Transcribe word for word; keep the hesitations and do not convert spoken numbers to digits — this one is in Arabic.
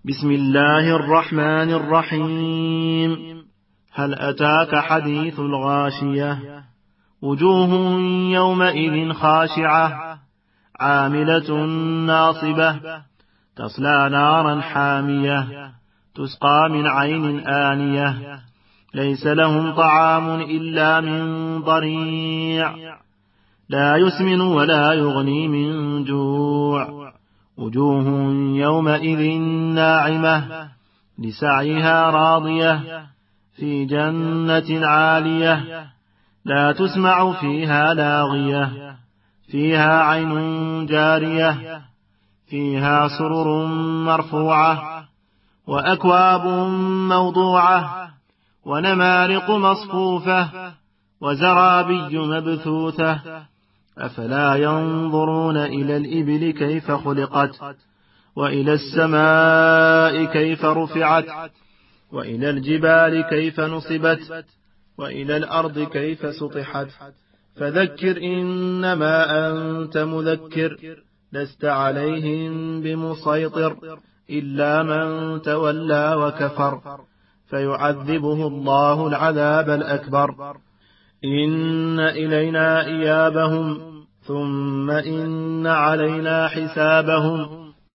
بسم الله الرحمن الرحيم. هل أتاك حديث الغاشية؟ وجوه يومئذ خاشعة عاملة ناصبة تصلى نارا حامية تسقى من عين آنية ليس لهم طعام إلا من ضريع لا يسمن ولا يغني من جوع. وجوه يومئذ ناعمة لسعيها راضية في جنة عالية لا تسمع فيها لاغية فيها عين جارية فيها سرر مرفوعة وأكواب موضوعة ونمارق مصفوفة وزرابي مبثوثة. أفلا ينظرون إلى الإبل كيف خلقت وإلى السماء كيف رفعت وإلى الجبال كيف نصبت وإلى الأرض كيف سطحت. فذكر إنما أنت مذكر لست عليهم بمسيطر إلا من تولى وكفر فيعذبه الله العذاب الأكبر. إن إلينا إيابهم ثم إن علينا حسابهم